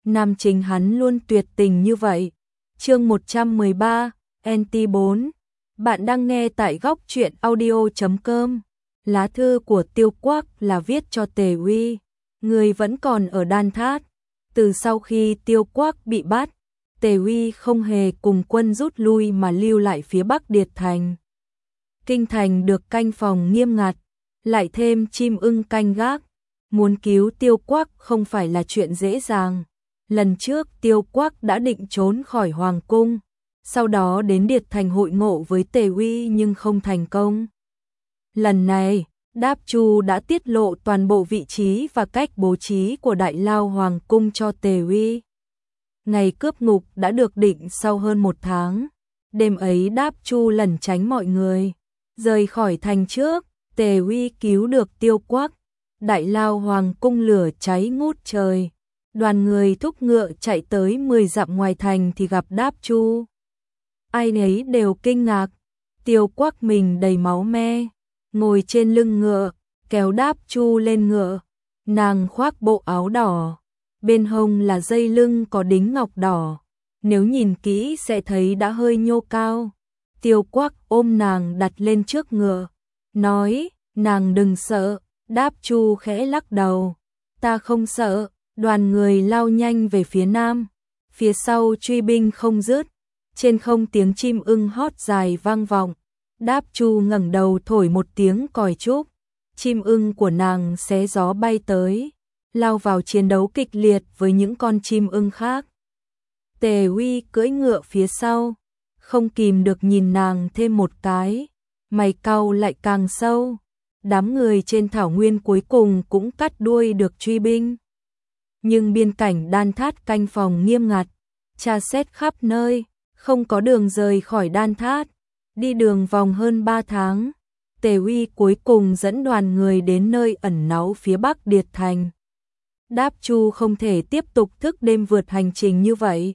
nam chính hắn luôn tuyệt tình như vậy. Chương 113, NT4. Bạn đang nghe tại góc truyện audio.com. Lá thư của Tiêu Quắc là viết cho Tề Uy, người vẫn còn ở Đan Thát. Từ sau khi Tiêu Quắc bị bắt, Tề Uy không hề cùng quân rút lui mà lưu lại phía Bắc Điệt Thành. Kinh thành được canh phòng nghiêm ngặt, lại thêm chim ưng canh gác, muốn cứu Tiêu Quắc không phải là chuyện dễ dàng. Lần trước Tiêu Quắc đã định trốn khỏi Hoàng cung, sau đó đến Điệt Thành hội ngộ với Tề Uy nhưng không thành công. Lần này, Đáp Chu đã tiết lộ toàn bộ vị trí và cách bố trí của Đại Lao Hoàng cung cho Tề Uy. Ngày cướp ngục đã được định sau hơn 1 tháng. Đêm ấy Đáp Chu lẩn tránh mọi người, rời khỏi thành trước. Tề Uy cứu được Tiêu Quắc. Đại Lao Hoàng cung lửa cháy ngút trời. Đoàn người thúc ngựa chạy tới 10 dặm ngoài thành thì gặp Đáp Chu. Ai nấy đều kinh ngạc. Tiêu Quắc mình đầy máu me, ngồi trên lưng ngựa, kéo Đáp Chu lên ngựa. Nàng khoác bộ áo đỏ, bên hông là dây lưng có đính ngọc đỏ. Nếu nhìn kỹ sẽ thấy đã hơi nhô cao. Tiêu Quắc ôm nàng đặt lên trước ngựa, nói, nàng đừng sợ. Đáp Chu khẽ lắc đầu, ta không sợ. Đoàn người lao nhanh về phía nam, phía sau truy binh không dứt, trên không tiếng chim ưng hót dài vang vọng. Đáp Chu ngẩng đầu thổi một tiếng còi trúc, chim ưng của nàng xé gió bay tới, lao vào chiến đấu kịch liệt với những con chim ưng khác. Tề Uy cưỡi ngựa phía sau, không kìm được nhìn nàng thêm một cái, mày cau lại càng sâu. Đám người trên thảo nguyên cuối cùng cũng cắt đuôi được truy binh. Nhưng biên cảnh Đan Thát canh phòng nghiêm ngặt, tra xét khắp nơi, không có đường rời khỏi Đan Thát. Đi đường vòng hơn 3 tháng, Tề Uy cuối cùng dẫn đoàn người đến nơi ẩn náu phía Bắc Điệt Thành. Đáp Chu không thể tiếp tục thức đêm vượt hành trình như vậy.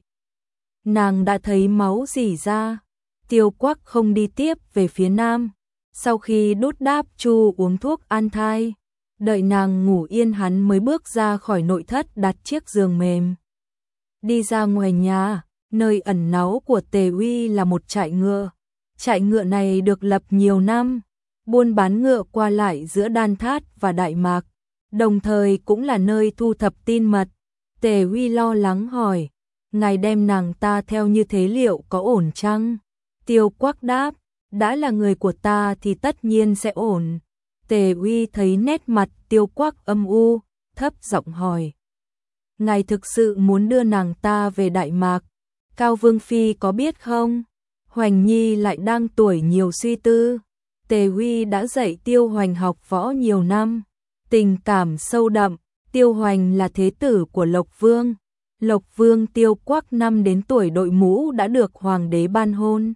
Nàng đã thấy máu rỉ ra. Tiêu Quắc không đi tiếp về phía nam. Sau khi đút Đáp Chu uống thuốc an thai, đợi nàng ngủ yên hắn mới bước ra khỏi nội thất đặt chiếc giường mềm. Đi ra ngoài nhà, nơi ẩn náu của Tề Uy là một trại ngựa. Trại ngựa này được lập nhiều năm, buôn bán ngựa qua lại giữa Đan Thát và Đại Mạc, đồng thời cũng là nơi thu thập tin mật. Tề Uy lo lắng hỏi, ngài đem nàng ta theo như thế liệu có ổn chăng? Tiêu Quắc đáp, đã là người của ta thì tất nhiên sẽ ổn. Tề Uy thấy nét mặt Tiêu Quắc âm u, thấp giọng hỏi, ngài thực sự muốn đưa nàng ta về Đại Mạc? Cao Vương Phi có biết không? Hoành Nhi lại đang tuổi nhiều suy tư. Tề Uy đã dạy Tiêu Hoành học võ nhiều năm, tình cảm sâu đậm. Tiêu Hoành là thế tử của Lộc Vương. Lộc Vương Tiêu Quắc năm đến tuổi đội mũ đã được hoàng đế ban hôn.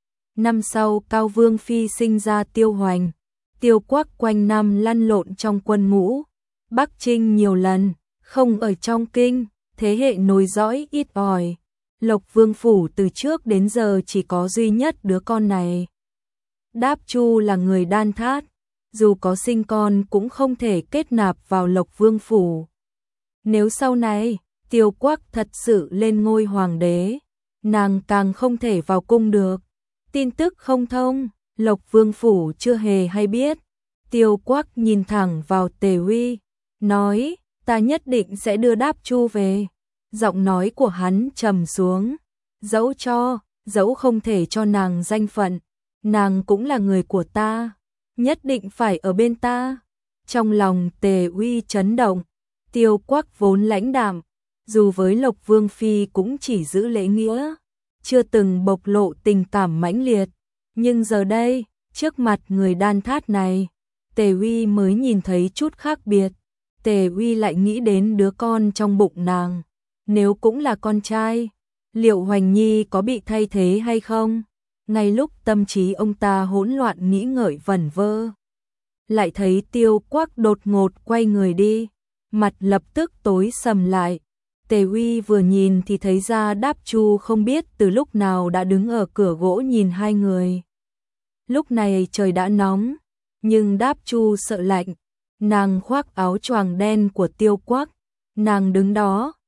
Năm sau Cao Vương Phi sinh ra Tiêu Hoành. Tiêu Quắc quanh năm lăn lộn trong quân ngũ, Bắc Chinh nhiều lần, không ở trong kinh, thế hệ nối dõi ít ỏi. Lộc Vương phủ từ trước đến giờ chỉ có duy nhất đứa con này. Đáp Chu là người Đan Thát, dù có sinh con cũng không thể kết nạp vào Lộc Vương phủ. Nếu sau này Tiêu Quắc thật sự lên ngôi hoàng đế, nàng càng không thể vào cung được. Tin tức không thông, Lộc Vương phủ chưa hề hay biết. Tiêu Quắc nhìn thẳng vào Tề Uy, nói, ta nhất định sẽ đưa Đáp Chu về. Giọng nói của hắn trầm xuống, dẫu không thể cho nàng danh phận, nàng cũng là người của ta, nhất định phải ở bên ta. Trong lòng Tề Uy chấn động. Tiêu Quắc vốn lãnh đạm, dù với Lộc Vương Phi cũng chỉ giữ lễ nghĩa, chưa từng bộc lộ tình cảm mãnh liệt. Nhưng giờ đây, trước mặt người Đan Thát này, Tề Uy mới nhìn thấy chút khác biệt. Tề Uy lại nghĩ đến đứa con trong bụng nàng. Nếu cũng là con trai, liệu Hoành Nhi có bị thay thế hay không? Ngay lúc tâm trí ông ta hỗn loạn nghĩ ngợi vẩn vơ, lại thấy Tiêu Quắc đột ngột quay người đi, mặt lập tức tối sầm lại. Tề Uy vừa nhìn thì thấy ra Đáp Chu không biết từ lúc nào đã đứng ở cửa gỗ nhìn hai người. Lúc này trời đã nóng, nhưng Đáp Chu sợ lạnh, nàng khoác áo choàng đen của Tiêu Quắc, nàng đứng đó,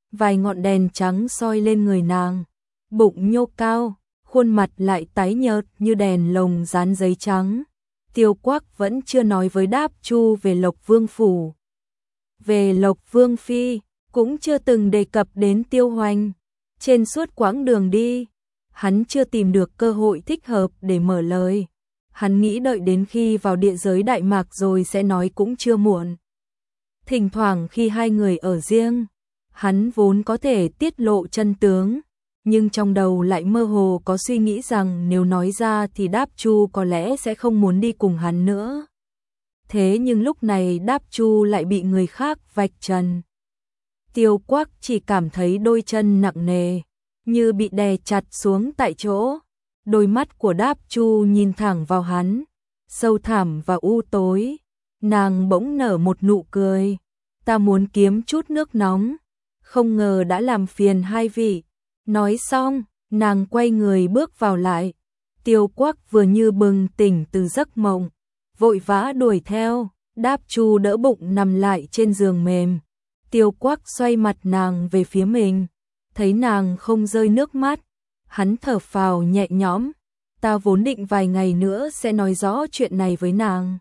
vài ngọn đèn trắng soi lên người nàng, bụng nhô cao, khuôn mặt lại tái nhợt như đèn lồng dán giấy trắng. Tiêu Quắc vẫn chưa nói với Đáp Chu về Lộc Vương phủ, về Lộc Vương phi, cũng chưa từng đề cập đến Tiêu Hoành. Trên suốt quãng đường đi, hắn chưa tìm được cơ hội thích hợp để mở lời. Hắn nghĩ đợi đến khi vào địa giới Đại Mạc rồi sẽ nói cũng chưa muộn. Thỉnh thoảng khi hai người ở riêng, hắn vốn có thể tiết lộ chân tướng, nhưng trong đầu lại mơ hồ có suy nghĩ rằng nếu nói ra thì Đáp Chu có lẽ sẽ không muốn đi cùng hắn nữa. Thế nhưng lúc này Đáp Chu lại bị người khác vạch trần. Tiêu Quắc chỉ cảm thấy đôi chân nặng nề, như bị đè chặt xuống tại chỗ. Đôi mắt của Đáp Chu nhìn thẳng vào hắn, sâu thẳm và u tối. Nàng bỗng nở một nụ cười. Ta muốn kiếm chút nước nóng, không ngờ đã làm phiền hai vị. Nói xong, nàng quay người bước vào lại. Tiêu Quắc vừa như bừng tỉnh từ giấc mộng, vội vã đuổi theo. Đáp Chu đỡ bụng nằm lại trên giường mềm. Tiêu Quắc xoay mặt nàng về phía mình, thấy nàng không rơi nước mắt, hắn thở phào nhẹ nhõm. Ta vốn định vài ngày nữa sẽ nói rõ chuyện này với nàng.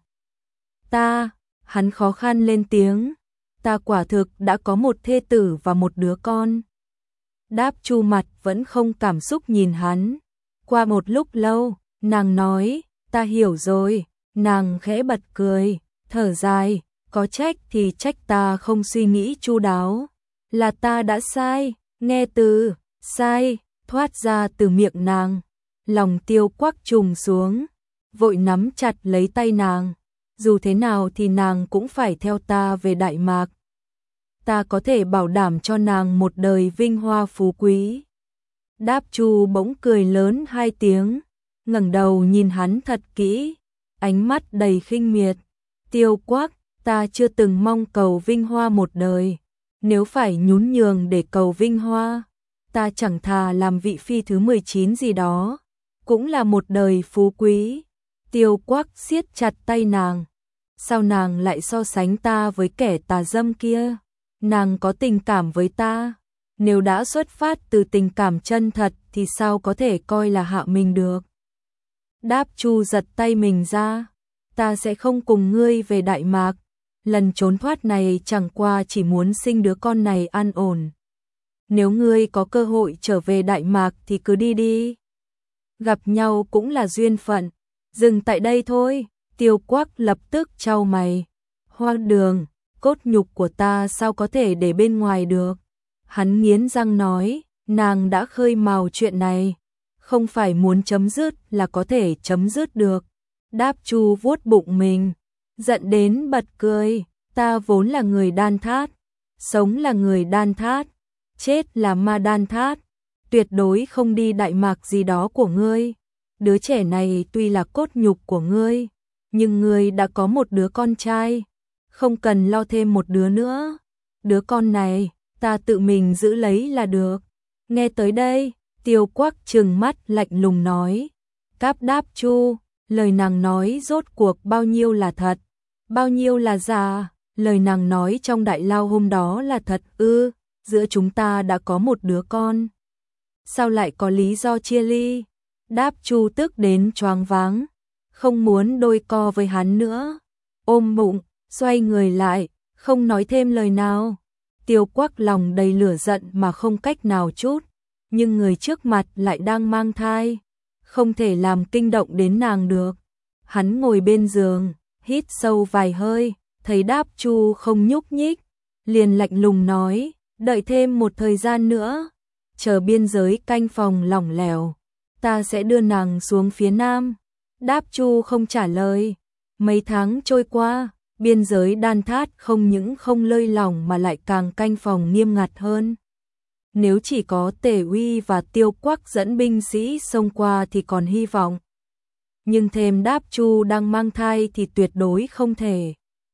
Hắn khó khăn lên tiếng, ta quả thực đã có một thê tử và một đứa con. Đáp Chu mặt vẫn không cảm xúc nhìn hắn. Qua một lúc lâu, nàng nói, ta hiểu rồi. Nàng khẽ bật cười, thở dài, có trách thì trách ta không suy nghĩ chu đáo. Là ta đã sai. Nghe từ sai thoát ra từ miệng nàng, lòng Tiêu Quắc trùng xuống, vội nắm chặt lấy tay nàng. Dù thế nào thì nàng cũng phải theo ta về Đại Mạc. Ta có thể bảo đảm cho nàng một đời vinh hoa phú quý. Đáp Chu bỗng cười lớn hai tiếng, ngẩng đầu nhìn hắn thật kỹ, ánh mắt đầy khinh miệt. Tiêu Quắc, ta chưa từng mong cầu vinh hoa một đời. Nếu phải nhún nhường để cầu vinh hoa, ta chẳng thà làm vị phi thứ 19 gì đó, cũng là một đời phú quý. Tiêu Quắc siết chặt tay nàng. Sao nàng lại so sánh ta với kẻ tà dâm kia? Nàng có tình cảm với ta, nếu đã xuất phát từ tình cảm chân thật thì sao có thể coi là hạ mình được? Đáp Chu giật tay mình ra, ta sẽ không cùng ngươi về Đại Mạc. Lần trốn thoát này chẳng qua chỉ muốn sinh đứa con này an ổn. Nếu ngươi có cơ hội trở về Đại Mạc thì cứ đi đi. Gặp nhau cũng là duyên phận. Dừng tại đây thôi. Tiêu Quắc lập tức chau mày. Hoang đường, cốt nhục của ta sao có thể để bên ngoài được? Hắn nghiến răng nói, nàng đã khơi mào chuyện này, không phải muốn chấm dứt là có thể chấm dứt được. Đáp Chu vuốt bụng mình, giận đến bật cười. Ta vốn là người đan thát, sống là người đan thát, chết là ma đan thát, tuyệt đối không đi Đại Mạc gì đó của ngươi. Đứa trẻ này tuy là cốt nhục của ngươi, nhưng ngươi đã có một đứa con trai, không cần lo thêm một đứa nữa. Đứa con này, ta tự mình giữ lấy là được. Nghe tới đây, Tiêu Quắc trừng mắt lạnh lùng nói, Cáp Đáp Chu, lời nàng nói rốt cuộc bao nhiêu là thật, bao nhiêu là giả? Lời nàng nói trong đại lao hôm đó là thật ư? Giữa chúng ta đã có một đứa con, sao lại có lý do chia ly? Đáp Chu tức đến choáng váng, không muốn đôi co với hắn nữa, ôm bụng, xoay người lại, không nói thêm lời nào. Tiêu Quắc lòng đầy lửa giận mà không cách nào trút, nhưng người trước mặt lại đang mang thai, không thể làm kinh động đến nàng được. Hắn ngồi bên giường, hít sâu vài hơi, thấy Đáp Chu không nhúc nhích, liền lạnh lùng nói, đợi thêm một thời gian nữa, chờ biên giới canh phòng lỏng lẻo, ta sẽ đưa nàng xuống phía nam. Đáp Chu không trả lời. Mấy tháng trôi qua, biên giới đan thát không những không lơi lỏng mà lại càng canh phòng nghiêm ngặt hơn. Nếu chỉ có Tề Uy và Tiêu Quắc dẫn binh sĩ xông qua thì còn hy vọng, nhưng thêm Đáp Chu đang mang thai thì tuyệt đối không thể.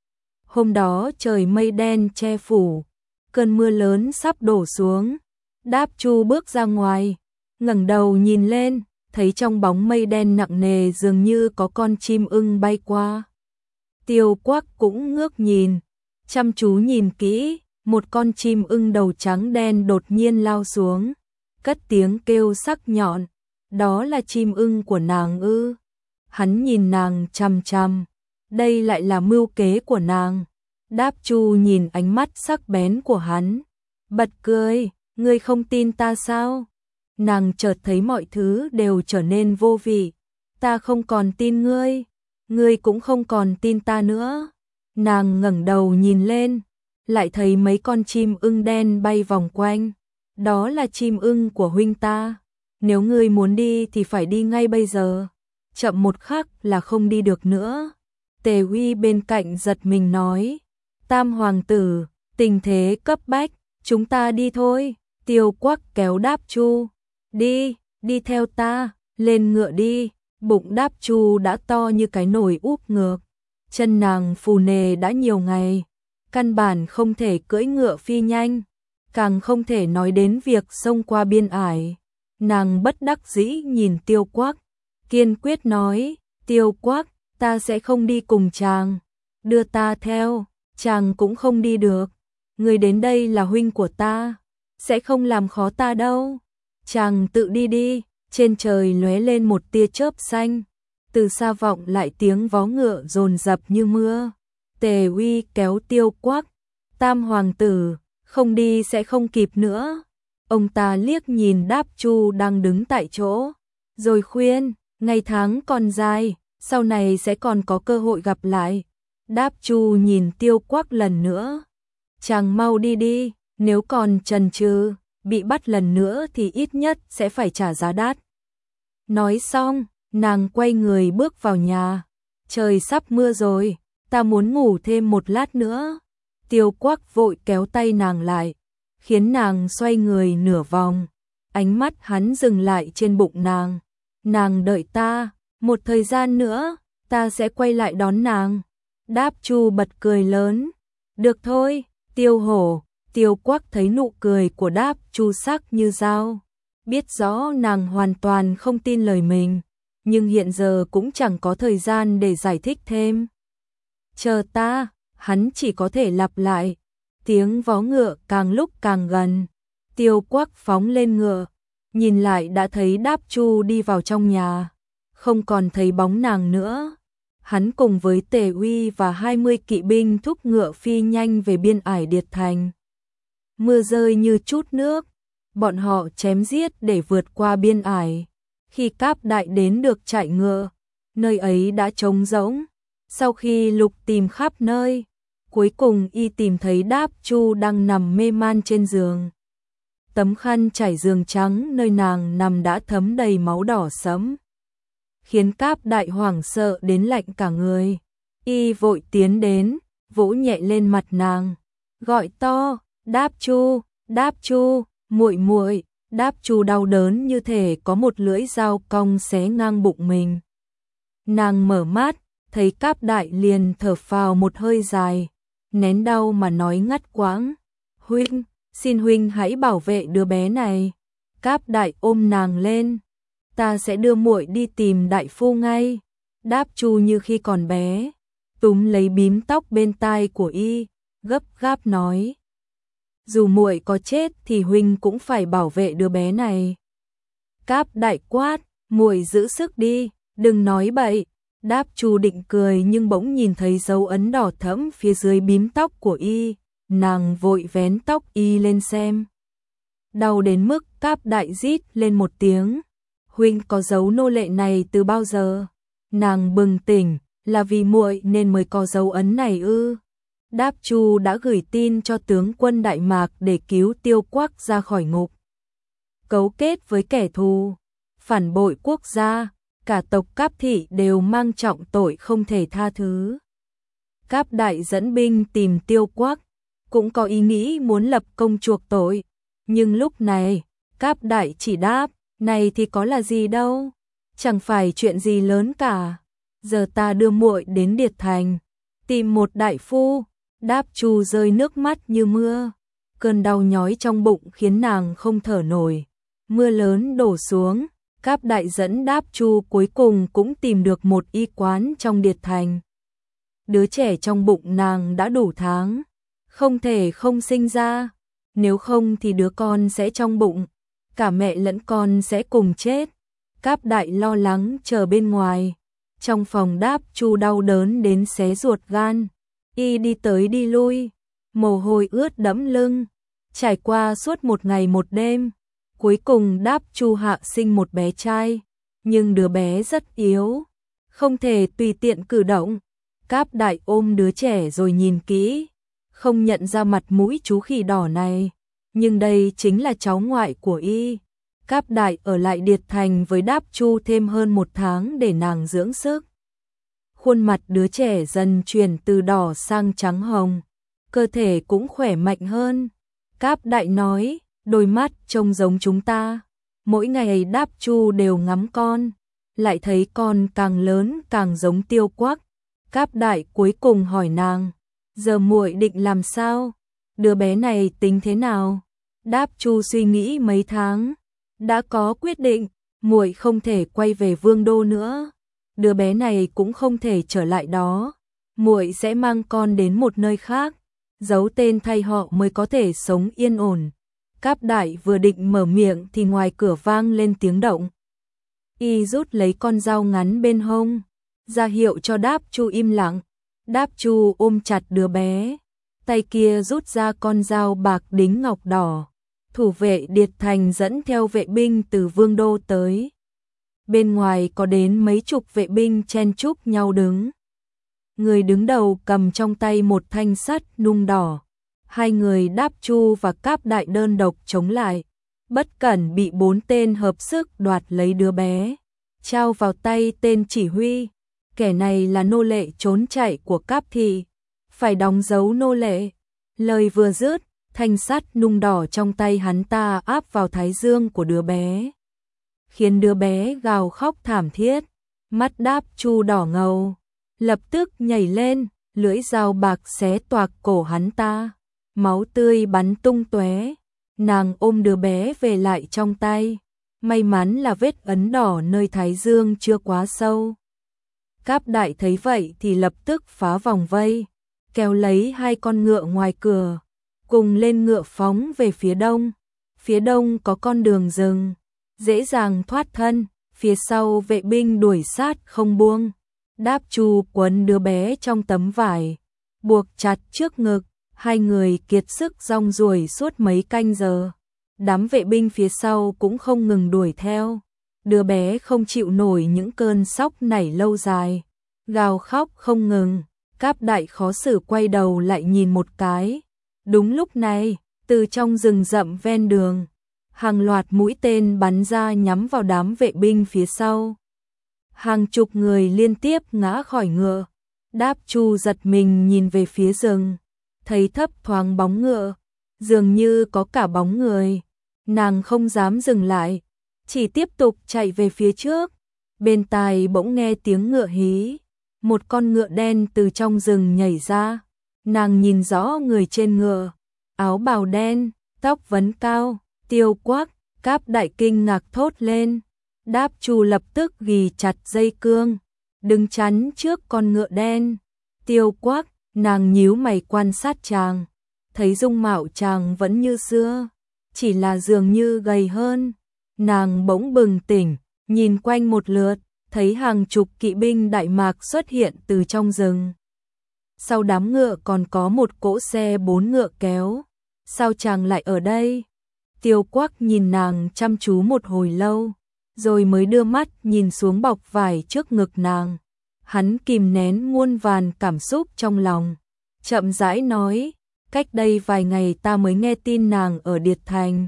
Hôm đó trời mây đen che phủ, cơn mưa lớn sắp đổ xuống. Đáp Chu bước ra ngoài, ngẩng đầu nhìn lên, thấy trong bóng mây đen nặng nề dường như có con chim ưng bay qua. Tiêu Quắc cũng ngước nhìn, chăm chú nhìn kỹ, một con chim ưng đầu trắng đen đột nhiên lao xuống, cất tiếng kêu sắc nhọn, đó là chim ưng của nàng ư? Hắn nhìn nàng chằm chằm, đây lại là mưu kế của nàng. Đáp Chu nhìn ánh mắt sắc bén của hắn, bật cười, ngươi không tin ta sao? Nàng chợt thấy mọi thứ đều trở nên vô vị, ta không còn tin ngươi, ngươi cũng không còn tin ta nữa. Nàng ngẩng đầu nhìn lên, lại thấy mấy con chim ưng đen bay vòng quanh, đó là chim ưng của huynh ta, nếu ngươi muốn đi thì phải đi ngay bây giờ, chậm một khắc là không đi được nữa. Tề Uy bên cạnh giật mình nói, Tam hoàng tử, tình thế cấp bách, chúng ta đi thôi. Tiêu Quắc kéo Đáp Chu, đi theo ta, lên ngựa đi. Bụng Đáp Chu đã to như cái nồi úp ngược, chân nàng phù nề đã nhiều ngày, căn bản không thể cưỡi ngựa phi nhanh, càng không thể nói đến việc xông qua biên ải. Nàng bất đắc dĩ nhìn Tiêu Quắc, kiên quyết nói, Tiêu Quắc, ta sẽ không đi cùng chàng, đưa ta theo, chàng cũng không đi được, người đến đây là huynh của ta, sẽ không làm khó ta đâu, chàng tự đi đi. Trên trời lóe lên một tia chớp xanh, từ xa vọng lại tiếng vó ngựa dồn dập như mưa. Tề Uy kéo Tiêu Quắc, Tam hoàng tử, không đi sẽ không kịp nữa. Ông ta liếc nhìn Đáp Chu đang đứng tại chỗ, rồi khuyên, ngày tháng còn dài, sau này sẽ còn có cơ hội gặp lại. Đáp Chu nhìn Tiêu Quắc lần nữa, chàng mau đi đi, nếu còn chần chừ, bị bắt lần nữa thì ít nhất sẽ phải trả giá đắt. Nói xong, nàng quay người bước vào nhà. Trời sắp mưa rồi, ta muốn ngủ thêm một lát nữa. Tiêu Quắc vội kéo tay nàng lại, khiến nàng xoay người nửa vòng. Ánh mắt hắn dừng lại trên bụng nàng. Nàng đợi ta, một thời gian nữa, ta sẽ quay lại đón nàng. Đáp Chu bật cười lớn. Được thôi, Tiêu Hổ. Tiêu Quắc thấy nụ cười của Đáp Chu sắc như dao, biết rõ nàng hoàn toàn không tin lời mình, nhưng hiện giờ cũng chẳng có thời gian để giải thích thêm. Chờ ta, hắn chỉ có thể lặp lại. Tiếng vó ngựa càng lúc càng gần. Tiêu Quắc phóng lên ngựa, nhìn lại đã thấy Đáp Chu đi vào trong nhà, không còn thấy bóng nàng nữa. Hắn cùng với Tề Uy và 20 kỵ binh thúc ngựa phi nhanh về biên ải Điệt Thành. Mưa rơi như chút nước, bọn họ chém giết để vượt qua biên ải. Khi Cáp Đại đến được trại ngựa, nơi ấy đã trống rỗng. Sau khi lục tìm khắp nơi, cuối cùng y tìm thấy Đáp Chu đang nằm mê man trên giường. Tấm khăn trải giường trắng nơi nàng nằm đã thấm đầy máu đỏ sẫm, khiến Cáp Đại hoảng sợ đến lạnh cả người. Y vội tiến đến, vỗ nhẹ lên mặt nàng, gọi to, Đáp Chu, muội muội. Đáp Chu đau đớn như thể có một lưỡi dao cong xé ngang bụng mình. Nàng mở mắt, thấy Cáp Đại liền thở phào một hơi dài, nén đau mà nói ngắt quãng, huynh, xin huynh hãy bảo vệ đứa bé này. Cáp Đại ôm nàng lên, ta sẽ đưa muội đi tìm đại phu ngay. Đáp Chu như khi còn bé, túm lấy bím tóc bên tai của y, gấp gáp nói, dù muội có chết thì huynh cũng phải bảo vệ đứa bé này. Cáp Đại quát, muội giữ sức đi, đừng nói bậy. Đáp Chu định cười nhưng bỗng nhìn thấy dấu ấn đỏ thẫm phía dưới bím tóc của y, nàng vội vén tóc y lên xem. Đau đến mức Cáp Đại rít lên một tiếng. Huynh có dấu nô lệ này từ bao giờ? Nàng bừng tỉnh, là vì muội nên mới có dấu ấn này ư? Đáp Chu đã gửi tin cho tướng quân Đại Mạc để cứu Tiêu Quắc ra khỏi ngục. Cấu kết với kẻ thù, phản bội quốc gia, cả tộc Cáp thị đều mang trọng tội không thể tha thứ. Cáp Đại dẫn binh tìm Tiêu Quắc, cũng có ý nghĩ muốn lập công chuộc tội, nhưng lúc này, Cáp Đại chỉ đáp, này thì có là gì đâu, chẳng phải chuyện gì lớn cả. Giờ ta đưa muội đến Điệt Thành, tìm một đại phu. Đáp Chu rơi nước mắt như mưa, cơn đau nhói trong bụng khiến nàng không thở nổi. Mưa lớn đổ xuống, Cáp Đại dẫn Đáp Chu cuối cùng cũng tìm được một y quán trong Điệt Thành. Đứa trẻ trong bụng nàng đã đủ tháng, không thể không sinh ra, nếu không thì đứa con sẽ trong bụng, cả mẹ lẫn con sẽ cùng chết. Cáp Đại lo lắng chờ bên ngoài. Trong phòng Đáp Chu đau đớn đến xé ruột gan, y đi tới đi lui, mồ hôi ướt đẫm lưng, trải qua suốt một ngày một đêm. Cuối cùng Đáp Chu hạ sinh một bé trai, nhưng đứa bé rất yếu, không thể tùy tiện cử động. Cáp Đại ôm đứa trẻ rồi nhìn kỹ, không nhận ra mặt mũi chú khỉ đỏ này, nhưng đây chính là cháu ngoại của y. Cáp Đại ở lại Điệt Thành với Đáp Chu thêm hơn 1 tháng để nàng dưỡng sức. Khuôn mặt đứa trẻ dần chuyển từ đỏ sang trắng hồng, cơ thể cũng khỏe mạnh hơn. Cáp Đại nói, đôi mắt trông giống chúng ta. Mỗi ngày Đáp Chu đều ngắm con, lại thấy con càng lớn càng giống Tiêu Quắc. Cáp Đại cuối cùng hỏi nàng, giờ muội định làm sao? Đứa bé này tính thế nào? Đáp Chu suy nghĩ mấy tháng, đã có quyết định, muội không thể quay về Vương đô nữa. Đứa bé này cũng không thể trở lại đó. Muội sẽ mang con đến một nơi khác, giấu tên thay họ mới có thể sống yên ổn. Cáp Đại vừa định mở miệng thì ngoài cửa vang lên tiếng động. Y rút lấy con dao ngắn bên hông, ra hiệu cho Đáp Chu im lặng. Đáp Chu ôm chặt đứa bé, tay kia rút ra con dao bạc đính ngọc đỏ. Thủ vệ Điệt Thành dẫn theo vệ binh từ Vương đô tới. Bên ngoài có đến mấy chục vệ binh chen chúc nhau đứng. Người đứng đầu cầm trong tay một thanh sắt nung đỏ. Hai người Đáp Chu và Cáp Đại đơn độc chống lại. Bất cẩn bị 4 tên hợp sức đoạt lấy đứa bé, trao vào tay tên chỉ huy. Kẻ này là nô lệ trốn chạy của Cáp thị, phải đóng dấu nô lệ. Lời vừa dứt, thanh sắt nung đỏ trong tay hắn ta áp vào thái dương của đứa bé, khiến đứa bé gào khóc thảm thiết. Mắt Đáp Chu đỏ ngầu, lập tức nhảy lên, lưỡi dao bạc xé toạc cổ hắn ta, máu tươi bắn tung tóe. Nàng ôm đứa bé về lại trong tay, may mắn là vết ấn đỏ nơi thái dương chưa quá sâu. Cáp Đại thấy vậy thì lập tức phá vòng vây, kéo lấy 2 con ngựa ngoài cửa, cùng lên ngựa phóng về phía đông. Phía đông có con đường rừng, dễ dàng thoát thân, phía sau vệ binh đuổi sát không buông. Đáp Chu quấn đứa bé trong tấm vải, buộc chặt trước ngực, hai người kiệt sức rong ruổi suốt mấy canh giờ. Đám vệ binh phía sau cũng không ngừng đuổi theo. Đứa bé không chịu nổi những cơn sốc nảy lâu dài, gào khóc không ngừng. Cáp Đại khó xử quay đầu lại nhìn một cái. Đúng lúc này, từ trong rừng rậm ven đường, hàng loạt mũi tên bắn ra nhắm vào đám vệ binh phía sau. Hàng chục người liên tiếp ngã khỏi ngựa. Đáp Chu giật mình nhìn về phía rừng, thấy thấp thoáng bóng ngựa, dường như có cả bóng người. Nàng không dám dừng lại, chỉ tiếp tục chạy về phía trước. Bên tai bỗng nghe tiếng ngựa hí, một con ngựa đen từ trong rừng nhảy ra. Nàng nhìn rõ người trên ngựa, áo bào đen, tóc vấn cao, Tiêu Quắc. Cáp Đại kinh ngạc thốt lên. Đáp Chu lập tức ghi chặt dây cương, đứng chắn trước con ngựa đen. Tiêu Quắc, nàng nhíu mày quan sát chàng, thấy dung mạo chàng vẫn như xưa, chỉ là dường như gầy hơn. Nàng bỗng bừng tỉnh, nhìn quanh một lượt, thấy hàng chục kỵ binh Đại Mạc xuất hiện từ trong rừng. Sau đám ngựa còn có một cỗ xe 4 ngựa kéo. Sao chàng lại ở đây? Tiêu Quắc nhìn nàng chăm chú một hồi lâu, rồi mới đưa mắt nhìn xuống bọc vải trước ngực nàng. Hắn kìm nén muôn vàn cảm xúc trong lòng, chậm rãi nói, cách đây vài ngày ta mới nghe tin nàng ở Điệt Thành.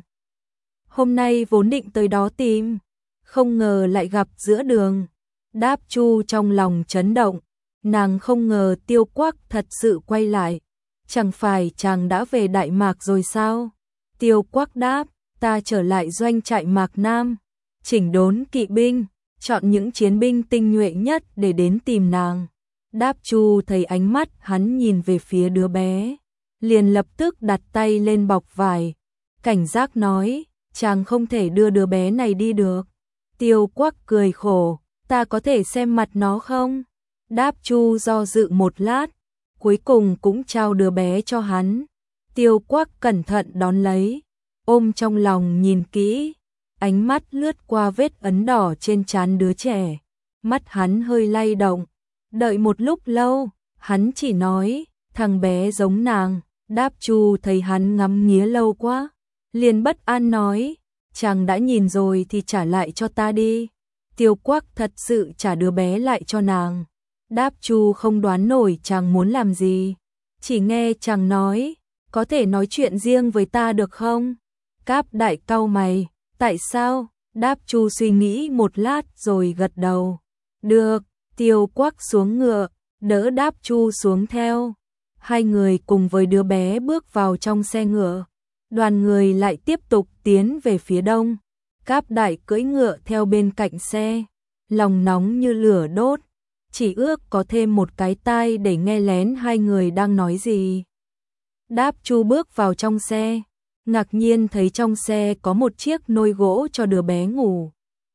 Hôm nay vốn định tới đó tìm, không ngờ lại gặp giữa đường. Đáp Chu trong lòng chấn động, nàng không ngờ Tiêu Quắc thật sự quay lại. Chẳng phải chàng đã về Đại Mạc rồi sao? Tiêu Quắc đáp, ta trở lại doanh trại Mạc Nam, chỉnh đốn kỵ binh, chọn những chiến binh tinh nhuệ nhất để đến tìm nàng. Đáp Chu thấy ánh mắt hắn nhìn về phía đứa bé, liền lập tức đặt tay lên bọc vải, cảnh giác nói, chàng không thể đưa đứa bé này đi được. Tiêu Quắc cười khổ, ta có thể xem mặt nó không? Đáp Chu do dự một lát, cuối cùng cũng trao đứa bé cho hắn. Tiêu Quắc cẩn thận đón lấy, ôm trong lòng nhìn kỹ, ánh mắt lướt qua vết ấn đỏ trên trán đứa trẻ, mắt hắn hơi lay động, đợi một lúc lâu, hắn chỉ nói, thằng bé giống nàng. Đáp Chu thấy hắn ngắm nghía lâu quá, liền bất an nói, chàng đã nhìn rồi thì trả lại cho ta đi. Tiêu Quắc thật sự trả đứa bé lại cho nàng. Đáp Chu không đoán nổi chàng muốn làm gì, chỉ nghe chàng nói, có thể nói chuyện riêng với ta được không? Cáp Đại cau mày, tại sao? Đáp Chu suy nghĩ một lát rồi gật đầu. Được. Tiêu Quắc xuống ngựa, đỡ Đáp Chu xuống theo. Hai người cùng với đứa bé bước vào trong xe ngựa. Đoàn người lại tiếp tục tiến về phía đông. Cáp Đại cưỡi ngựa theo bên cạnh xe, lòng nóng như lửa đốt, chỉ ước có thêm một cái tai để nghe lén hai người đang nói gì. Đáp Chu bước vào trong xe, ngạc nhiên thấy trong xe có một chiếc nôi gỗ cho đứa bé ngủ.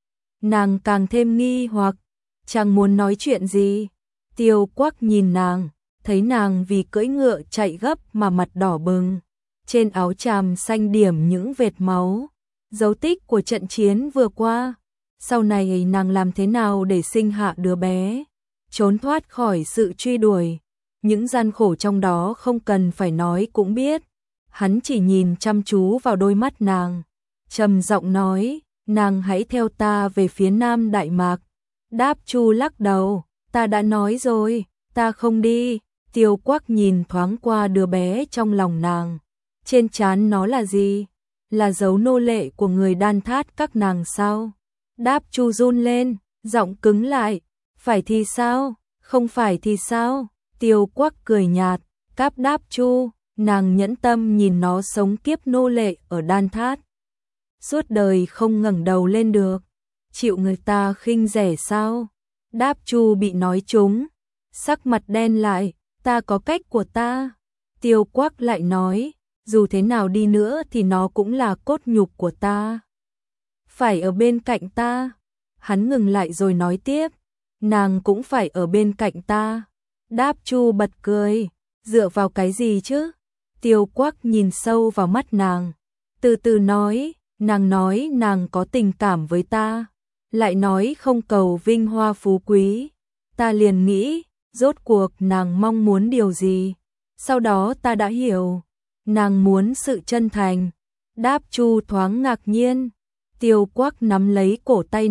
Nàng càng thêm nghi hoặc, chàng muốn nói chuyện gì? Tiêu Quắc nhìn nàng, thấy nàng vì cưỡi ngựa chạy gấp mà mặt đỏ bừng, trên áo tràm xanh điểm những vệt máu, dấu tích của trận chiến vừa qua. Sau này nàng làm thế nào để sinh hạ đứa bé, trốn thoát khỏi sự truy đuổi, những gian khổ trong đó không cần phải nói cũng biết. Hắn chỉ nhìn chăm chú vào đôi mắt nàng, trầm giọng nói, nàng hãy theo ta về phía Nam Đại Mạc. Đáp Chu lắc đầu, ta đã nói rồi, ta không đi. Tiêu Quắc nhìn thoáng qua đứa bé trong lòng nàng, trên trán nó là gì? Là dấu nô lệ của người đan thát các nàng sao? Đáp Chu run lên, giọng cứng lại, phải thì sao? Không phải thì sao? Tiêu Quắc cười nhạt, cáp Đáp Chu, nàng nhẫn tâm nhìn nó sống kiếp nô lệ ở đan thát, suốt đời không ngẩng đầu lên được, chịu người ta khinh rẻ sao? Đáp Chu bị nói trúng, sắc mặt đen lại, ta có cách của ta. Tiêu Quắc lại nói, dù thế nào đi nữa thì nó cũng là cốt nhục của ta, phải ở bên cạnh ta. Hắn ngừng lại rồi nói tiếp, nàng cũng phải ở bên cạnh ta. Đáp Chu bật cười, dựa vào cái gì chứ? Tiêu Quắc nhìn sâu vào mắt nàng, từ từ nói nàng có tình cảm với ta, lại nói không cầu vinh hoa phú quý. Ta liền nghĩ, rốt cuộc nàng mong muốn điều gì? Sau đó ta đã hiểu, nàng muốn sự chân thành. Đáp Chu thoáng ngạc nhiên. Tiêu Quắc nắm lấy cổ tay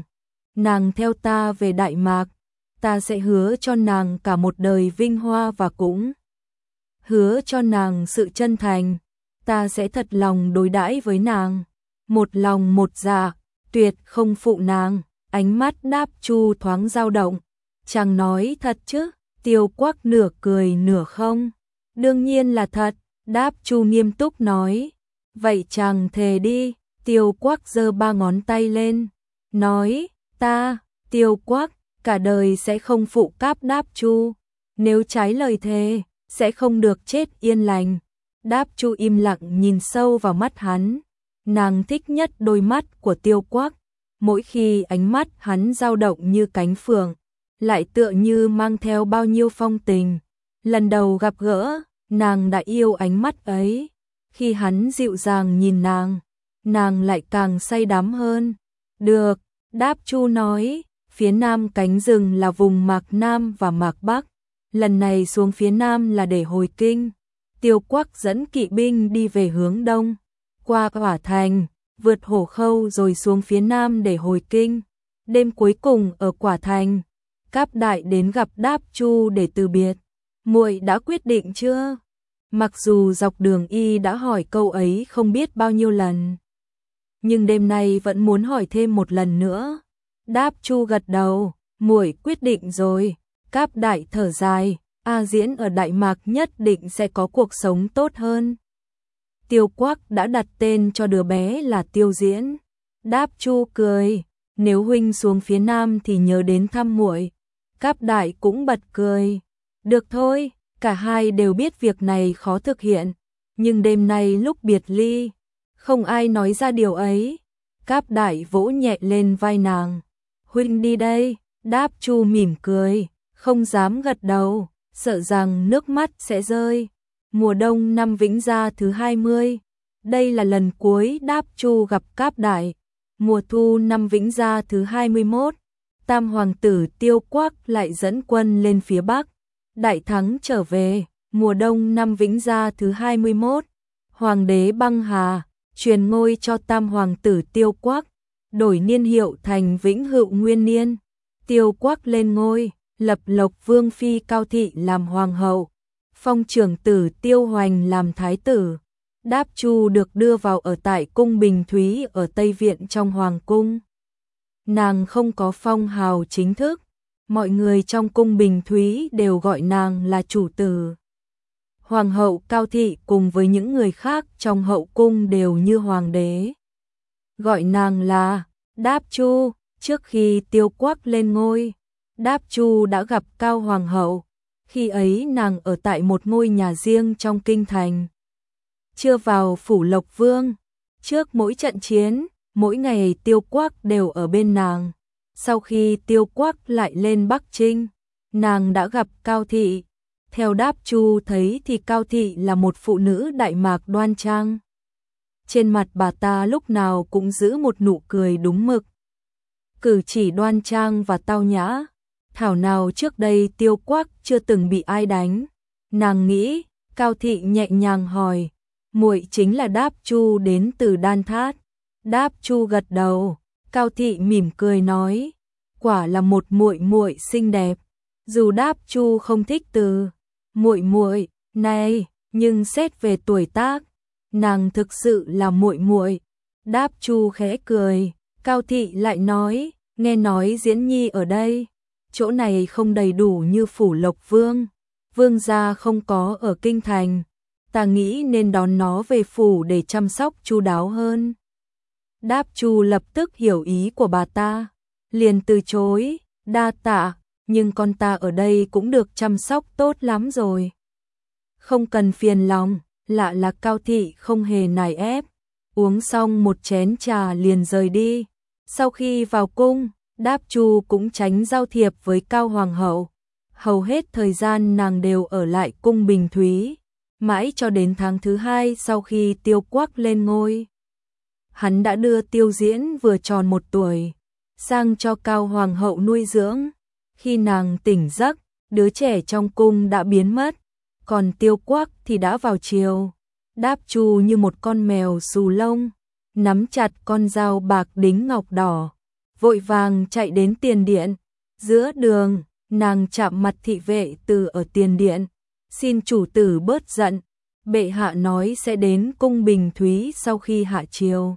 nàng theo ta về Đại Mạc, ta sẽ hứa cho nàng cả một đời vinh hoa và cũng hứa cho nàng sự chân thành, ta sẽ thật lòng đối đãi với nàng, một lòng một dạ, tuyệt không phụ nàng. Ánh mắt Đáp Chu thoáng dao động, chàng nói thật chứ? Tiêu Quắc nửa cười nửa không, đương nhiên là thật. Đáp Chu nghiêm túc nói, vậy chàng thề đi. Tiêu Quắc giơ 3 ngón tay lên, nói, ta, Tiêu Quắc, cả đời sẽ không phụ cáp Đáp Chu, nếu trái lời thề, sẽ không được chết yên lành. Đáp Chu im lặng nhìn sâu vào mắt hắn, nàng thích nhất đôi mắt của Tiêu Quắc, mỗi khi ánh mắt hắn dao động như cánh phượng, lại tựa như mang theo bao nhiêu phong tình. Lần đầu gặp gỡ, nàng đã yêu ánh mắt ấy, khi hắn dịu dàng nhìn nàng lại càng say đắm hơn. Được, Đáp Chu nói, phía Nam cánh rừng là vùng Mạc Nam và Mạc Bắc, lần này xuống phía Nam là để hồi kinh. Tiêu Quắc dẫn kỵ binh đi về hướng Đông, qua Hỏa Thành, vượt Hổ Khâu rồi xuống phía Nam để hồi kinh. Đêm cuối cùng ở Quả Thành, Cáp Đại đến gặp Đáp Chu để từ biệt. Muội đã quyết định chưa? Mặc dù dọc đường y đã hỏi câu ấy không biết bao nhiêu lần, nhưng đêm nay vẫn muốn hỏi thêm một lần nữa. Đáp Chu gật đầu, muội quyết định rồi. Cáp Đại thở dài, A Diễn ở Đại Mạc nhất định sẽ có cuộc sống tốt hơn. Tiêu Quắc đã đặt tên cho đứa bé là Tiêu Diễn. Đáp Chu cười, nếu huynh xuống phía Nam thì nhớ đến thăm muội. Cáp Đại cũng bật cười, được thôi. Cả hai đều biết việc này khó thực hiện, nhưng đêm nay lúc biệt ly, không ai nói ra điều ấy. Cáp Đại vỗ nhẹ lên vai nàng, huynh đi đây. Đáp Chu mỉm cười, không dám gật đầu, sợ rằng nước mắt sẽ rơi. Mùa đông năm Vĩnh Gia thứ 20. Đây là lần cuối Đáp Chu gặp Cáp Đại. Mùa thu năm Vĩnh Gia thứ 21. Tam hoàng tử Tiêu Quắc lại dẫn quân lên phía Bắc. Đại thắng trở về. Mùa đông năm Vĩnh Gia thứ 21. Hoàng đế Băng Hà truyền ngôi cho tam hoàng tử Tiêu Quắc, đổi niên hiệu thành Vĩnh Hựu Nguyên Niên. Tiêu Quắc lên ngôi, lập Lộc Vương phi Cao Thị làm hoàng hậu, phong trưởng tử Tiêu Hoành làm thái tử. Đáp Chu được đưa vào ở tại cung Bình Thúy ở Tây Viện trong hoàng cung. Nàng không có phong hào chính thức, mọi người trong cung Bình Thúy đều gọi nàng là chủ tử. Hoàng hậu Cao Thị cùng với những người khác trong hậu cung đều như hoàng đế, gọi nàng là Đáp Chu. Trước khi Tiêu Quắc lên ngôi, Đáp Chu đã gặp Cao hoàng hậu, khi ấy nàng ở tại một ngôi nhà riêng trong kinh thành. Chưa vào phủ Lộc Vương, trước mỗi trận chiến, mỗi ngày Tiêu Quắc đều ở bên nàng. Sau khi Tiêu Quắc lại lên Bắc Trinh, nàng đã gặp Cao Thị. Theo Đáp Chu thấy thì Cao Thị là một phụ nữ đại mạc đoan trang. Trên mặt bà ta lúc nào cũng giữ một nụ cười đúng mực, cử chỉ đoan trang và tao nhã. Thảo nào trước đây Tiêu Quắc chưa từng bị ai đánh. Nàng nghĩ. Cao Thị nhẹ nhàng hỏi, muội chính là Đáp Chu đến từ Đan Thát? Đáp Chu gật đầu. Cao Thị mỉm cười nói, quả là một muội muội xinh đẹp. Dù Đáp Chu không thích từ muội muội này, nhưng xét về tuổi tác, nàng thực sự là muội muội. Đáp Chu khẽ cười. Cao Thị lại nói, nghe nói Diễn Nhi ở đây, chỗ này không đầy đủ như phủ Lộc Vương, vương gia không có ở kinh thành, ta nghĩ nên đón nó về phủ để chăm sóc chu đáo hơn. Đáp Chu lập tức hiểu ý của bà ta, liền từ chối, đa tạ, nhưng con ta ở đây cũng được chăm sóc tốt lắm rồi. Không cần phiền lòng. Lạ là Cao Thị không hề nài ép, uống xong một chén trà liền rời đi. Sau khi vào cung, Đáp Chu cũng tránh giao thiệp với Cao hoàng hậu. Hầu hết thời gian nàng đều ở lại cung Bình Thúy, mãi cho đến tháng thứ 2 sau khi Tiêu Quắc lên ngôi. Hắn đã đưa Tiêu Diễn vừa tròn 1 tuổi sang cho Cao hoàng hậu nuôi dưỡng. Khi nàng tỉnh giấc, đứa trẻ trong cung đã biến mất, còn Tiêu Quắc thì đã vào triều. Đáp Chu như một con mèo xù lông, nắm chặt con dao bạc đính ngọc đỏ, vội vàng chạy đến tiền điện. Giữa đường, nàng chạm mặt thị vệ từ ở tiền điện, xin chủ tử bớt giận, bệ hạ nói sẽ đến cung Bình Thúy sau khi hạ triều.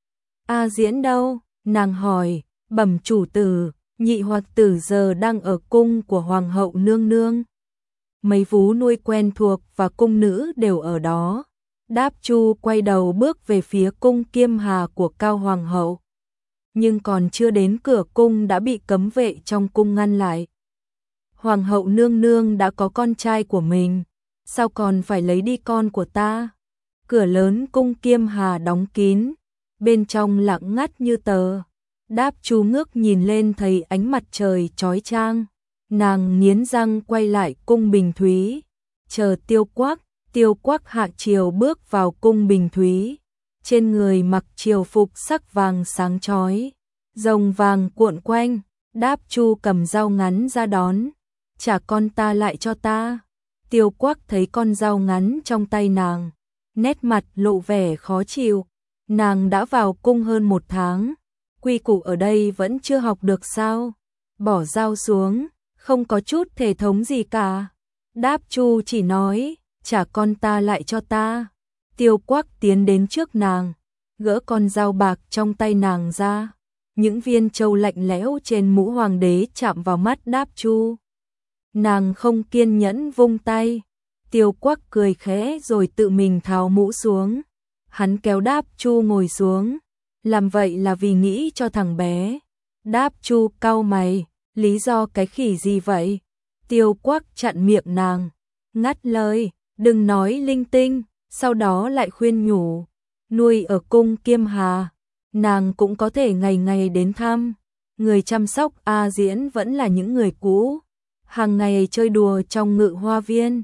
A Diễn đâu? Nàng hỏi. Bẩm chủ tử, nhị hoặc tử giờ đang ở cung của hoàng hậu nương nương. Mấy vú nuôi quen thuộc và cung nữ đều ở đó. Đáp Chu quay đầu bước về phía cung Kiêm Hà của Cao hoàng hậu, nhưng còn chưa đến cửa cung đã bị cấm vệ trong cung ngăn lại. Hoàng hậu nương nương đã có con trai của mình, sao còn phải lấy đi con của ta? Cửa lớn cung Kiêm Hà đóng kín, bên trong lặng ngắt như tờ. Đáp Chu ngước nhìn lên thấy ánh mặt trời chói chang, nàng nghiến răng quay lại cung Bình Thúy, chờ Tiêu Quắc. Tiêu Quắc hạ triều bước vào cung Bình Thúy, trên người mặc triều phục sắc vàng sáng chói, rồng vàng cuộn quanh. Đáp Chu cầm dao ngắn ra đón, trả con ta lại cho ta. Tiêu Quắc thấy con dao ngắn trong tay nàng, nét mặt lộ vẻ khó chịu. Nàng đã vào cung hơn 1 tháng, quy củ ở đây vẫn chưa học được sao? Bỏ dao xuống, không có chút thể thống gì cả. Đáp Chu chỉ nói, trả con ta lại cho ta. Tiêu Quắc tiến đến trước nàng, gỡ con dao bạc trong tay nàng ra. Những viên châu lạnh lẽo trên mũ hoàng đế chạm vào mắt Đáp Chu. Nàng không kiên nhẫn vung tay. Tiêu Quắc cười khẽ rồi tự mình tháo mũ xuống. Hắn kéo Đáp Chu ngồi xuống. Làm vậy là vì nghĩ cho thằng bé. Đáp Chu cau mày, lý do cái khỉ gì vậy? Tiêu Quắc chặn miệng nàng, ngắt lời, đừng nói linh tinh. Sau đó lại khuyên nhủ, nuôi ở cung Kiêm Hà, nàng cũng có thể ngày ngày đến thăm. Người chăm sóc A Diễn vẫn là những người cũ, hàng ngày chơi đùa trong Ngự Hoa Viên.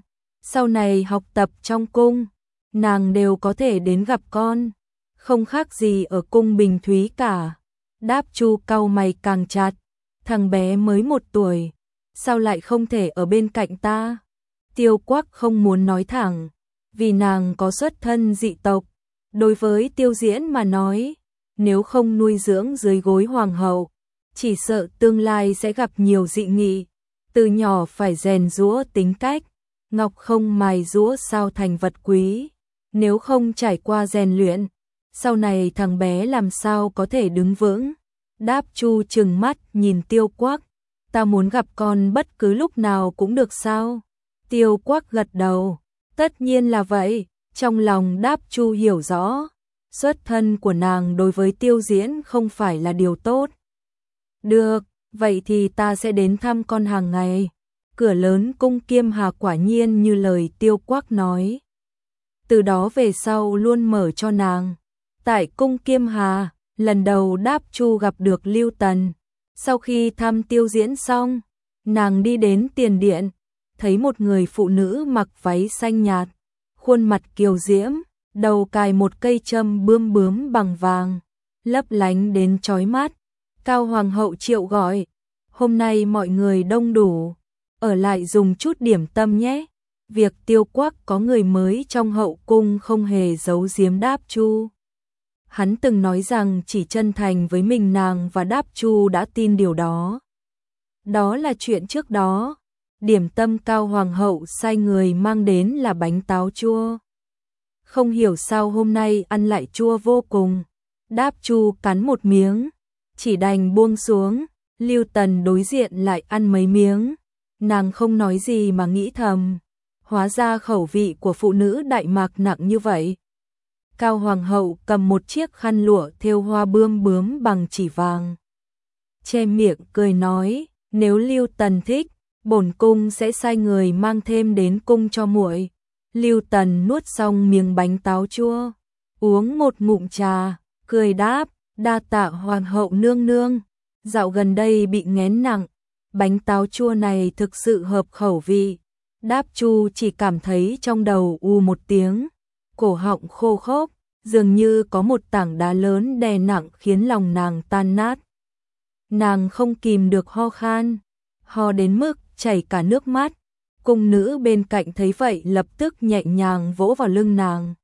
Sau này học tập trong cung, nàng đều có thể đến gặp con, không khác gì ở cung Bình Thúy cả. Đáp Chu cau mày càng chặt, thằng bé mới 1 tuổi, sao lại không thể ở bên cạnh ta? Tiêu Quắc không muốn nói thẳng, vì nàng có xuất thân dị tộc. Đối với Tiêu Diễn mà nói, nếu không nuôi dưỡng dưới gối hoàng hậu, chỉ sợ tương lai sẽ gặp nhiều dị nghị. Từ nhỏ phải rèn giũa tính cách, ngọc không mài giũa sao thành vật quý. Nếu không trải qua rèn luyện, sau này thằng bé làm sao có thể đứng vững. Đáp Chu trừng mắt nhìn Tiêu Quắc, ta muốn gặp con bất cứ lúc nào cũng được sao? Tiêu Quắc gật đầu, tất nhiên là vậy. Trong lòng Đáp Chu hiểu rõ, xuất thân của nàng đối với Tiêu Diễn không phải là điều tốt. Được, vậy thì ta sẽ đến thăm con hàng ngày. Cửa lớn cung Kiêm Hà quả nhiên như lời Tiêu Quắc nói. Từ đó về sau luôn mở cho nàng. Tại cung Kiêm Hà, lần đầu Đáp Chu gặp được Lưu Tần. Sau khi thăm Tiêu Diễn xong, nàng đi đến tiền điện, thấy một người phụ nữ mặc váy xanh nhạt, khuôn mặt kiều diễm, đầu cài một cây châm bươm bướm bằng vàng, lấp lánh đến chói mắt. Cao Hoàng hậu triệu gọi, hôm nay mọi người đông đủ, ở lại dùng chút điểm tâm nhé. Việc Tiêu Quắc có người mới trong hậu cung không hề giấu giếm Đáp Chu. Hắn từng nói rằng chỉ chân thành với mình nàng và Đáp Chu đã tin điều đó. Đó là chuyện trước đó. Điểm tâm Cao Hoàng hậu sai người mang đến là bánh táo chua. Không hiểu sao hôm nay ăn lại chua vô cùng. Đáp Chu cắn một miếng, chỉ đành buông xuống. Lưu Tần đối diện lại ăn mấy miếng. Nàng không nói gì mà nghĩ thầm, hóa ra khẩu vị của phụ nữ Đại Mạc nặng như vậy. Cao Hoàng hậu cầm một chiếc khăn lụa thêu hoa bươm bướm bằng chỉ vàng, che miệng cười nói, nếu Lưu Tần thích, bổn cung sẽ sai người mang thêm đến cung cho muội. Lưu Tần nuốt xong miếng bánh táo chua, uống một ngụm trà, cười đáp, đa tạ Hoàng hậu nương nương. Dạo gần đây bị nghén nặng, bánh táo chua này thực sự hợp khẩu vị. Đáp Chu chỉ cảm thấy trong đầu u một tiếng, cổ họng khô khốc, dường như có một tảng đá lớn đè nặng khiến lòng nàng tan nát. Nàng không kìm được ho khan, ho đến mức chảy cả nước mắt. Cung nữ bên cạnh thấy vậy lập tức nhẹ nhàng vỗ vào lưng nàng.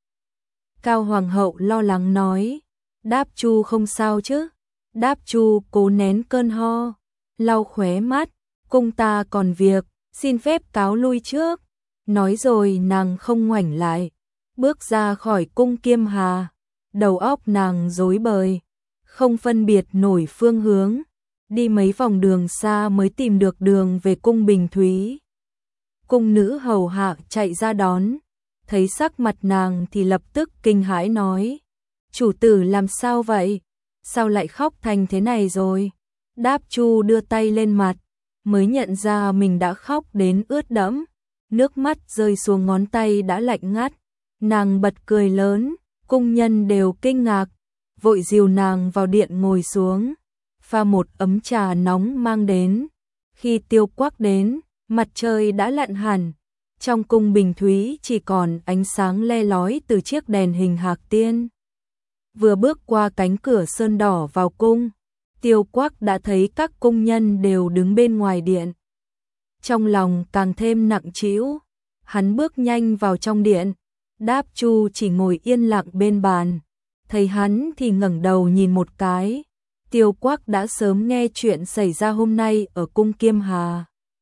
Cao Hoàng hậu lo lắng nói, Đáp Chu không sao chứ? Đáp Chu cố nén cơn ho, lau khóe mắt, cung ta còn việc, xin phép cáo lui trước. Nói rồi nàng không ngoảnh lại, bước ra khỏi cung Kiêm Hà. Đầu óc nàng rối bời, không phân biệt nổi phương hướng, đi mấy vòng đường xa mới tìm được đường về cung Bình Thúy. Cung nữ hầu hạ chạy ra đón, thấy sắc mặt nàng thì lập tức kinh hãi nói, chủ tử làm sao vậy? Sao lại khóc thành thế này rồi? Đáp Chu đưa tay lên mặt, mới nhận ra mình đã khóc đến ướt đẫm, nước mắt rơi xuống ngón tay đã lạnh ngắt. Nàng bật cười lớn, cung nhân đều kinh ngạc, vội dìu nàng vào điện ngồi xuống, pha một ấm trà nóng mang đến. Khi Tiêu Quắc đến, mặt trời đã lặn hẳn, trong cung Bình Thúy chỉ còn ánh sáng le lói từ chiếc đèn hình hạc tiên. Vừa bước qua cánh cửa sơn đỏ vào cung, Tiêu Quắc đã thấy các cung nhân đều đứng bên ngoài điện. Trong lòng càng thêm nặng trĩu, hắn bước nhanh vào trong điện. Đáp Chu chỉ ngồi yên lặng bên bàn, thấy hắn thì ngẩng đầu nhìn một cái. Tiêu Quắc đã sớm nghe chuyện xảy ra hôm nay ở cung Kiêm Hà.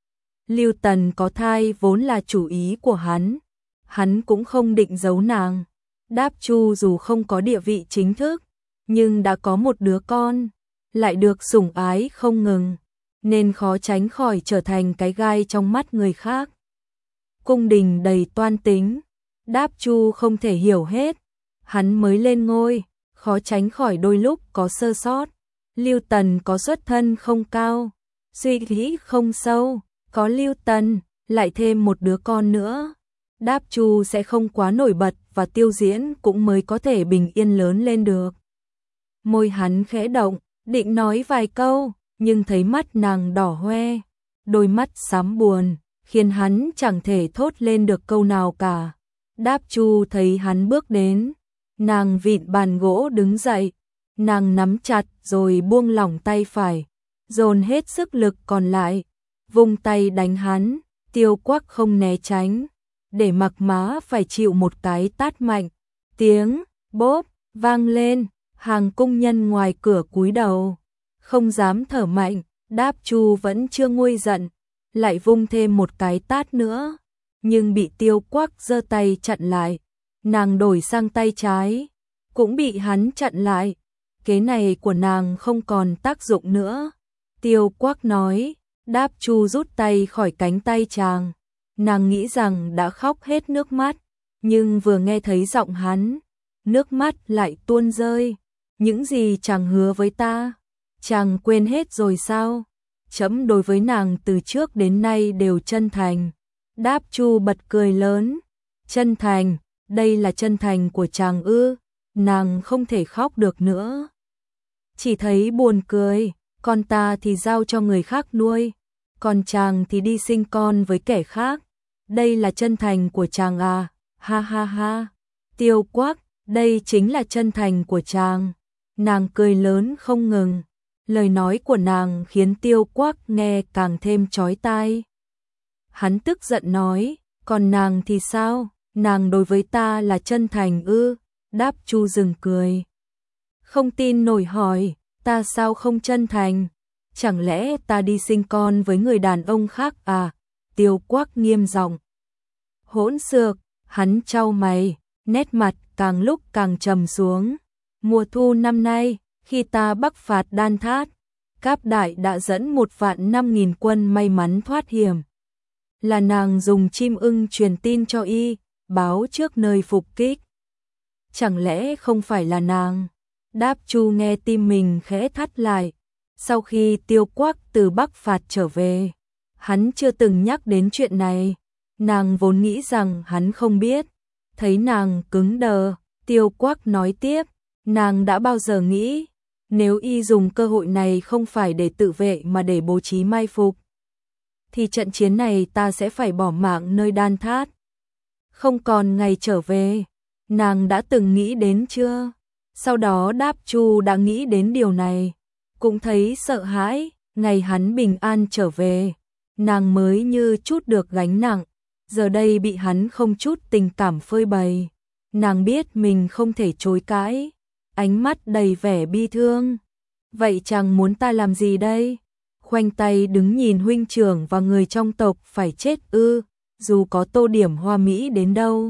Lưu Tần có thai vốn là chủ ý của hắn cũng không định giấu nàng. Đáp Chu dù không có địa vị chính thức, nhưng đã có một đứa con, lại được sủng ái không ngừng, nên khó tránh khỏi trở thành cái gai trong mắt người khác. Cung đình đầy toan tính, Đáp Chu không thể hiểu hết, hắn mới lên ngôi, khó tránh khỏi đôi lúc có sơ sót. Lưu Tần có xuất thân không cao, suy nghĩ không sâu, có Lưu Tần, lại thêm một đứa con nữa, Đáp Chu sẽ không quá nổi bật và Tiêu Diễn cũng mới có thể bình yên lớn lên được. Môi hắn khẽ động, định nói vài câu, nhưng thấy mắt nàng đỏ hoe, đôi mắt xám buồn, khiến hắn chẳng thể thốt lên được câu nào cả. Đáp Chu thấy hắn bước đến, nàng vịn bàn gỗ đứng dậy, nàng nắm chặt rồi buông lỏng tay phải, dồn hết sức lực còn lại, vung tay đánh hắn. Tiêu Quắc không né tránh, để mặc má phải chịu một cái tát mạnh. Tiếng bốp vang lên, hàng công nhân ngoài cửa cúi đầu, không dám thở mạnh. Đáp Chu vẫn chưa nguôi giận, lại vung thêm một cái tát nữa, nhưng bị Tiêu Quắc giơ tay chặn lại. Nàng đổi sang tay trái, cũng bị hắn chặn lại. Kế này của nàng không còn tác dụng nữa. Tiêu Quắc nói. Đáp Chu rút tay khỏi cánh tay chàng. Nàng nghĩ rằng đã khóc hết nước mắt, nhưng vừa nghe thấy giọng hắn, nước mắt lại tuôn rơi. Những gì chàng hứa với ta, chàng quên hết rồi sao? Trẫm đối với nàng từ trước đến nay đều chân thành. Đáp Chu bật cười lớn. Chân thành, đây là chân thành của chàng ư? Nàng không thể khóc được nữa. Chỉ thấy buồn cười, con ta thì giao cho người khác nuôi, còn chàng thì đi sinh con với kẻ khác. Đây là chân thành của chàng à? Ha ha ha. Tiêu Quắc, đây chính là chân thành của chàng. Nàng cười lớn không ngừng. Lời nói của nàng khiến Tiêu Quắc nghe càng thêm chói tai. Hắn tức giận nói, còn nàng thì sao? Nàng đối với ta là chân thành ư? Đáp Chu dừng cười, không tin nổi hỏi, ta sao không chân thành? Chẳng lẽ ta đi sinh con với người đàn ông khác à? Tiêu Quắc nghiêm giọng. Hỗn xược, hắn chau mày, nét mặt càng lúc càng trầm xuống. Mùa thu năm nay, khi ta bắc phạt Đan Thát, Cáp Đại đã dẫn 1.500.000 quân may mắn thoát hiểm. Là nàng dùng chim ưng truyền tin cho y, báo trước nơi phục kích. Chẳng lẽ không phải là nàng? Đáp Chu nghe tim mình khẽ thắt lại. Sau khi Tiêu Quắc từ Bắc phạt trở về, hắn chưa từng nhắc đến chuyện này. Nàng vốn nghĩ rằng hắn không biết. Thấy nàng cứng đờ, Tiêu Quắc nói tiếp, nàng đã bao giờ nghĩ, nếu y dùng cơ hội này không phải để tự vệ mà để bố trí mai phục, thì trận chiến này ta sẽ phải bỏ mạng nơi Đan Thát, không còn ngày trở về. Nàng đã từng nghĩ đến chưa? Sau đó Đáp Chu đã nghĩ đến điều này, cũng thấy sợ hãi. Ngày hắn bình an trở về, nàng mới như chút được gánh nặng. Giờ đây bị hắn không chút tình cảm phơi bày, nàng biết mình không thể chối cãi, ánh mắt đầy vẻ bi thương. Vậy chàng muốn ta làm gì đây? Khoanh tay đứng nhìn huynh trưởng và người trong tộc phải chết ư? Dù có tô điểm hoa mỹ đến đâu,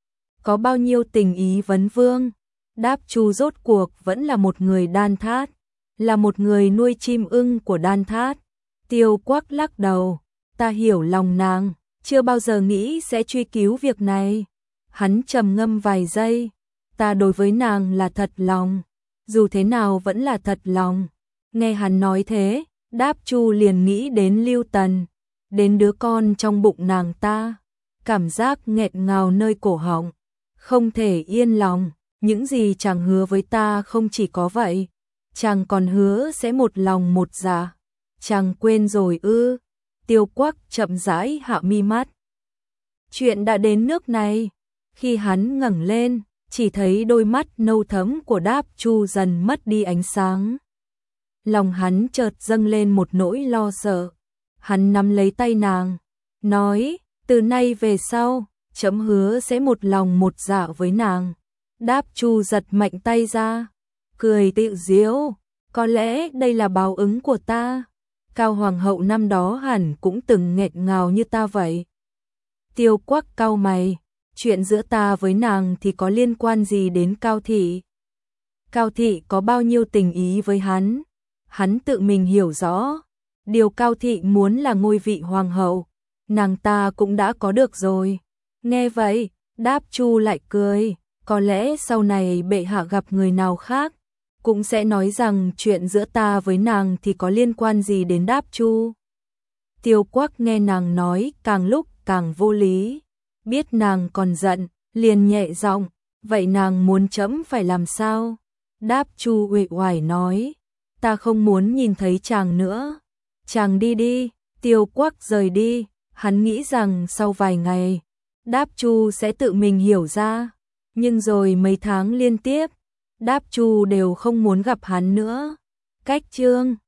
có bao nhiêu tình ý vấn vương, Đáp Chu rốt cuộc vẫn là một người Đan Thát, là một người nuôi chim ưng của Đan Thát. Tiêu Quắc lắc đầu, ta hiểu lòng nàng, chưa bao giờ nghĩ sẽ truy cứu việc này. Hắn trầm ngâm vài giây, ta đối với nàng là thật lòng, dù thế nào vẫn là thật lòng. Nghe hắn nói thế, Đáp Chu liền nghĩ đến Lưu Tần, đến đứa con trong bụng nàng ta, cảm giác nghẹn ngào nơi cổ họng, không thể yên lòng. Những gì chàng hứa với ta không chỉ có vậy, chàng còn hứa sẽ một lòng một dạ. Chàng quên rồi ư? Tiêu Quắc chậm rãi hạ mi mắt. Chuyện đã đến nước này, khi hắn ngẩng lên, chỉ thấy đôi mắt nâu thẫm của Đáp Chu dần mất đi ánh sáng. Lòng hắn chợt dâng lên một nỗi lo sợ. Hắn nắm lấy tay nàng, nói, từ nay về sau, trẫm hứa sẽ một lòng một dạ với nàng. Đáp Chu giật mạnh tay ra, cười tự giễu, có lẽ đây là báo ứng của ta. Cao Hoàng hậu năm đó hẳn cũng từng nghẹn ngào như ta vậy. Tiêu Quắc cau mày, chuyện giữa ta với nàng thì có liên quan gì đến Cao thị? Cao thị có bao nhiêu tình ý với hắn? Hắn tự mình hiểu rõ, điều Cao thị muốn là ngôi vị hoàng hậu, nàng ta cũng đã có được rồi. Nghe vậy, Đáp Chu lại cười, có lẽ sau này bệ hạ gặp người nào khác, cũng sẽ nói rằng chuyện giữa ta với nàng thì có liên quan gì đến Đáp Chu. Tiêu Quắc nghe nàng nói càng lúc càng vô lý, biết nàng còn giận, liền nhẹ giọng, vậy nàng muốn trẫm phải làm sao? Đáp Chu uể oải nói, ta không muốn nhìn thấy chàng nữa. Chàng đi đi. Tiêu Quắc rời đi, Hắn nghĩ rằng sau vài ngày, Đáp Chu sẽ tự mình hiểu ra, nhưng rồi mấy tháng liên tiếp, Đáp Chu đều không muốn gặp hắn nữa. Cách chương